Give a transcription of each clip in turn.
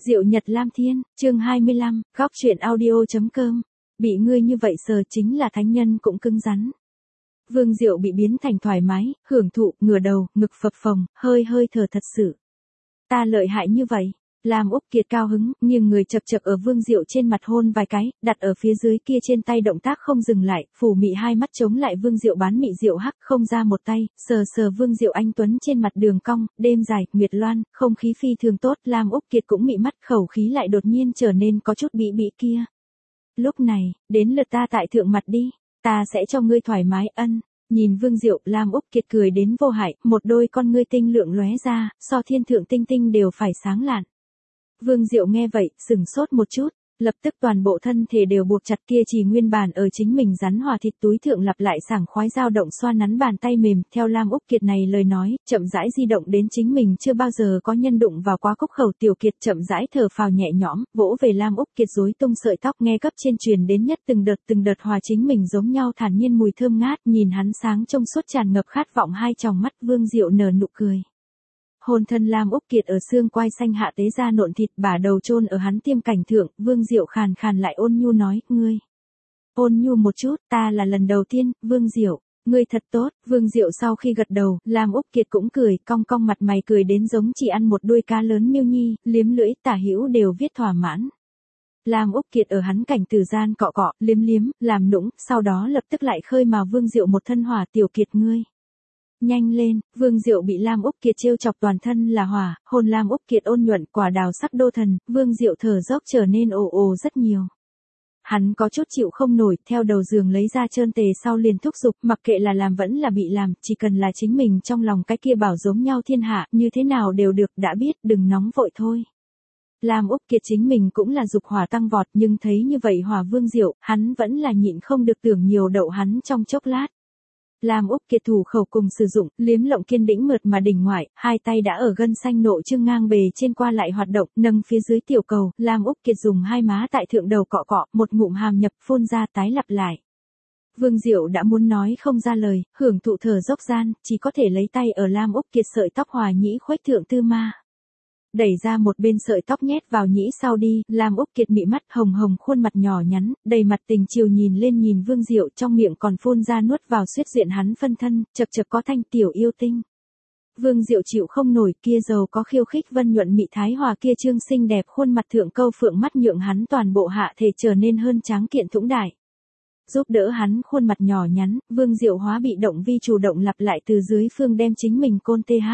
Diệu Nhật Lam Thiên, chương 25, góc truyện audio.com. Bị ngươi như vậy sờ chính là thánh nhân cũng cứng rắn. Vương Diệu bị biến thành thoải mái, hưởng thụ, ngửa đầu, ngực phập phồng, hơi thở thật sự. Ta lợi hại như vậy. Lam Úc Kiệt cao hứng, nghiêng người chập chập ở Vương Diệu trên mặt hôn vài cái, đặt ở phía dưới kia trên tay động tác không dừng lại, phủ mị hai mắt chống lại Vương Diệu bán mị Diệu hắc không ra một tay, sờ Vương Diệu anh tuấn trên mặt đường cong, đêm dài, nguyệt loan, không khí phi thường tốt, Lam Úc Kiệt cũng mị mắt, khẩu khí lại đột nhiên trở nên có chút bị kia. Lúc này, đến lượt ta tại thượng mặt đi, ta sẽ cho ngươi thoải mái ân. Nhìn Vương Diệu, Lam Úc Kiệt cười đến vô hại, một đôi con ngươi tinh lượng lóe ra, so thiên thượng tinh tinh đều phải sáng lạn. Vương Diệu nghe vậy, sừng sốt một chút, lập tức toàn bộ thân thể đều buộc chặt kia chỉ nguyên bản ở chính mình rắn hòa thịt túi thượng lặp lại sảng khoái dao động xoa nắn bàn tay mềm, theo Lam Úc Kiệt này lời nói, chậm rãi di động đến chính mình chưa bao giờ có nhân đụng vào quá cúc khẩu Tiểu Kiệt chậm rãi thở phào nhẹ nhõm, vỗ về Lam Úc Kiệt rối tung sợi tóc nghe cấp trên truyền đến nhất từng đợt hòa chính mình giống nhau thản nhiên mùi thơm ngát, nhìn hắn sáng trong suốt tràn ngập khát vọng hai tròng mắt, Vương Diệu nở nụ cười. Hôn thân Lam Úc Kiệt ở xương quai xanh hạ tế ra nộn thịt, bả đầu chôn ở hắn tiêm cảnh thượng, Vương Diệu khàn lại ôn nhu nói, ngươi. Ôn nhu một chút, ta là lần đầu tiên, Vương Diệu, ngươi thật tốt, Vương Diệu sau khi gật đầu, Lam Úc Kiệt cũng cười, cong mặt mày cười đến giống chỉ ăn một đuôi cá lớn miêu nhi, liếm lưỡi, tả hữu đều viết thỏa mãn. Lam Úc Kiệt ở hắn cảnh tử gian cọ, liếm, làm nũng, sau đó lập tức lại khơi mào Vương Diệu một thân hỏa. Tiểu Kiệt ngươi. Nhanh lên, Vương Diệu bị Lam Úc Kiệt trêu chọc toàn thân là hỏa, hôn Lam Úc Kiệt ôn nhuận quả đào sắc đô thần, Vương Diệu thở dốc trở nên ồ rất nhiều. Hắn có chút chịu không nổi, theo đầu giường lấy ra trơn tề sau liền thúc giục, mặc kệ là làm vẫn là bị làm, chỉ cần là chính mình trong lòng cái kia bảo giống nhau thiên hạ, như thế nào đều được, đã biết, đừng nóng vội thôi. Lam Úc Kiệt chính mình cũng là dục hỏa tăng vọt, nhưng thấy như vậy hỏa Vương Diệu, hắn vẫn là nhịn không được tưởng nhiều đậu hắn trong chốc lát. Lam Úc Kiệt thủ khẩu cùng sử dụng, liếm lộng kiên đĩnh mượt mà đỉnh ngoại, hai tay đã ở gân xanh nội trương ngang bề trên qua lại hoạt động, nâng phía dưới tiểu cầu, Lam Úc Kiệt dùng hai má tại thượng đầu cọ, một ngụm hàm nhập phun ra tái lặp lại. Vương Diệu đã muốn nói không ra lời, hưởng thụ thở dốc gian, chỉ có thể lấy tay ở Lam Úc Kiệt sợi tóc hòa nhĩ khuếch thượng tư ma. Đẩy ra một bên sợi tóc nhét vào nhĩ sau đi, Lam Úc Kiệt mị mắt hồng khuôn mặt nhỏ nhắn, đầy mặt tình chiều nhìn Vương Diệu, trong miệng còn phun ra nuốt vào xuyết diện hắn phân thân, chật có thanh tiểu yêu tinh. Vương Diệu chịu không nổi, kia giàu có khiêu khích vân nhuận mị thái hòa kia trương xinh đẹp khuôn mặt thượng câu phượng mắt nhượng hắn toàn bộ hạ thể trở nên hơn tráng kiện thũng đại. Giúp đỡ hắn khuôn mặt nhỏ nhắn, Vương Diệu hóa bị động vi chủ động lặp lại từ dưới phương đem chính mình côn TH.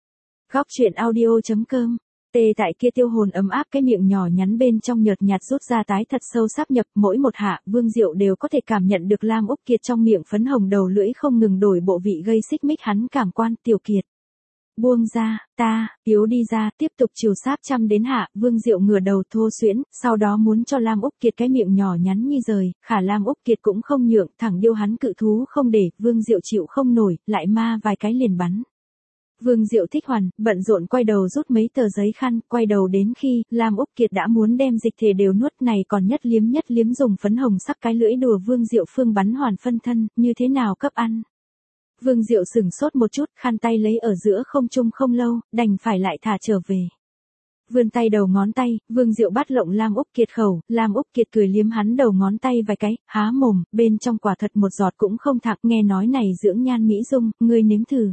Góc truyện audio.com. Tê tại kia tiêu hồn ấm áp cái miệng nhỏ nhắn bên trong nhợt nhạt rút ra tái thật sâu sáp nhập, mỗi một hạ, Vương Diệu đều có thể cảm nhận được Lam Úc Kiệt trong miệng phấn hồng đầu lưỡi không ngừng đổi bộ vị gây xích mích hắn cảm quan. Tiểu Kiệt. Buông ra, ta, yếu đi ra, tiếp tục chiều sáp chăm đến hạ, Vương Diệu ngửa đầu thô xuyễn, sau đó muốn cho Lam Úc Kiệt cái miệng nhỏ nhắn như rời, khả Lam Úc Kiệt cũng không nhượng, thẳng điêu hắn cự thú không để, Vương Diệu chịu không nổi, lại ma vài cái liền bắn. Vương Diệu thích hoàn, bận rộn quay đầu rút mấy tờ giấy khăn, quay đầu đến khi, Lam Úc Kiệt đã muốn đem dịch thể đều nuốt này còn nhất liếm dùng phấn hồng sắc cái lưỡi đùa Vương Diệu phương bắn hoàn phân thân, như thế nào cấp ăn. Vương Diệu sửng sốt một chút, khăn tay lấy ở giữa không trung không lâu, đành phải lại thả trở về. Vươn tay đầu ngón tay, Vương Diệu bắt lộng Lam Úc Kiệt khẩu, Lam Úc Kiệt cười liếm hắn đầu ngón tay vài cái, há mồm, bên trong quả thật một giọt cũng không thẳng, nghe nói này dưỡng nhan mỹ dung, ngươi nếm thử.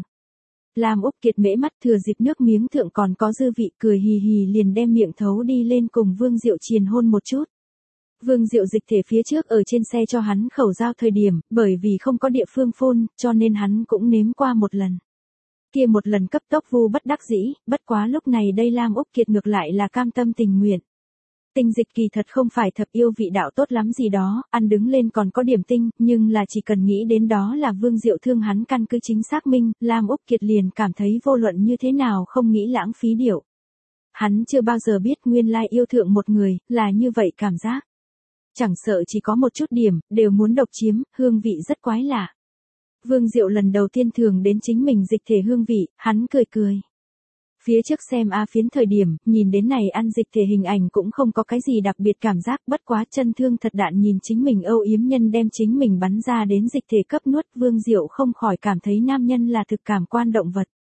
Lam Úc Kiệt mễ mắt thừa dịp nước miếng thượng còn có dư vị, cười hì liền đem miệng thấu đi lên cùng Vương Diệu triền hôn một chút. Vương Diệu dịch thể phía trước ở trên xe cho hắn khẩu giao thời điểm, bởi vì không có địa phương phun, cho nên hắn cũng nếm qua một lần. Kia một lần cấp tốc vu bất đắc dĩ, bất quá lúc này đây Lam Úc Kiệt ngược lại là cam tâm tình nguyện. Tinh dịch kỳ thật không phải thập yêu vị đạo tốt lắm gì đó, ăn đứng lên còn có điểm tinh, nhưng là chỉ cần nghĩ đến đó là Vương Diệu thương hắn căn cứ chính xác minh, Lam Úc Kiệt liền cảm thấy vô luận như thế nào không nghĩ lãng phí điệu. Hắn chưa bao giờ biết nguyên lai yêu thượng một người, là như vậy cảm giác. Chẳng sợ chỉ có một chút điểm, đều muốn độc chiếm, hương vị rất quái lạ. Vương Diệu lần đầu tiên thường đến chính mình dịch thể hương vị, hắn cười. Phía trước xem A Phiến thời điểm, nhìn đến này ăn dịch thể hình ảnh cũng không có cái gì đặc biệt cảm giác, bất quá chân thương thật đạn nhìn chính mình âu yếm nhân đem chính mình bắn ra đến dịch thể cấp nuốt, Vương Diệu không khỏi cảm thấy nam nhân là thực cảm quan động vật.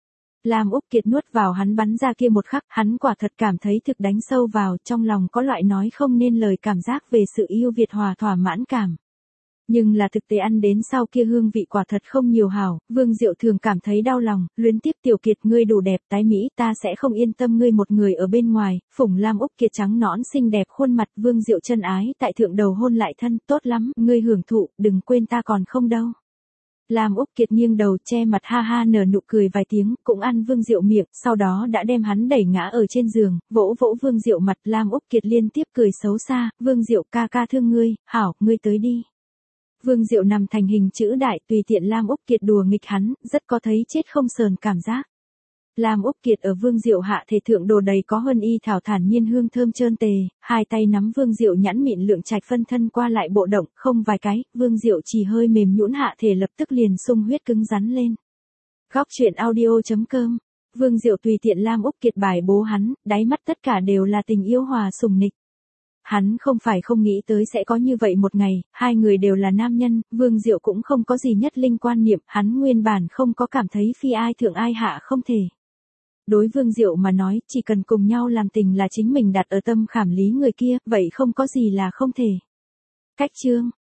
Lam Úc Kiệt nuốt vào hắn bắn ra kia một khắc, hắn quả thật cảm thấy thực đánh sâu vào, trong lòng có loại nói không nên lời cảm giác về sự yêu Việt hòa thỏa mãn cảm. Nhưng là thực tế ăn đến sau kia hương vị quả thật không nhiều hảo, Vương Diệu thường cảm thấy đau lòng, luyến tiếp Tiểu Kiệt ngươi đủ đẹp tái mỹ, ta sẽ không yên tâm ngươi một người ở bên ngoài, phủng Lam Úc Kiệt trắng nõn xinh đẹp khuôn mặt, Vương Diệu chân ái, tại thượng đầu hôn lại thân, tốt lắm, ngươi hưởng thụ, đừng quên ta còn không đâu. Lam Úc Kiệt nghiêng đầu che mặt ha ha nở nụ cười vài tiếng, cũng ăn Vương Diệu miệng, sau đó đã đem hắn đẩy ngã ở trên giường, vỗ vỗ Vương Diệu mặt, Lam Úc Kiệt liên tiếp cười xấu xa, Vương Diệu ca ca thương ngươi, hảo, ngươi tới đi. Vương Diệu nằm thành hình chữ đại tùy tiện Lam Úc Kiệt đùa nghịch hắn, rất có thấy chết không sờn cảm giác. Lam Úc Kiệt ở Vương Diệu hạ thể thượng đồ đầy có huân y thảo thản nhiên hương thơm trơn tề, hai tay nắm Vương Diệu nhẵn mịn lượng trạch phân thân qua lại bộ động, không vài cái, Vương Diệu chỉ hơi mềm nhũn hạ thể lập tức liền sung huyết cứng rắn lên. Góc truyện audio.com. Vương Diệu tùy tiện Lam Úc Kiệt bài bố hắn, đáy mắt tất cả đều là tình yêu hòa sùng nịch. Hắn không phải không nghĩ tới sẽ có như vậy một ngày, hai người đều là nam nhân, Vương Diệu cũng không có gì nhất linh quan niệm, hắn nguyên bản không có cảm thấy phi ai thượng ai hạ không thể. Đối Vương Diệu mà nói, chỉ cần cùng nhau làm tình là chính mình đặt ở tâm khảm lý người kia, vậy không có gì là không thể. Cách chương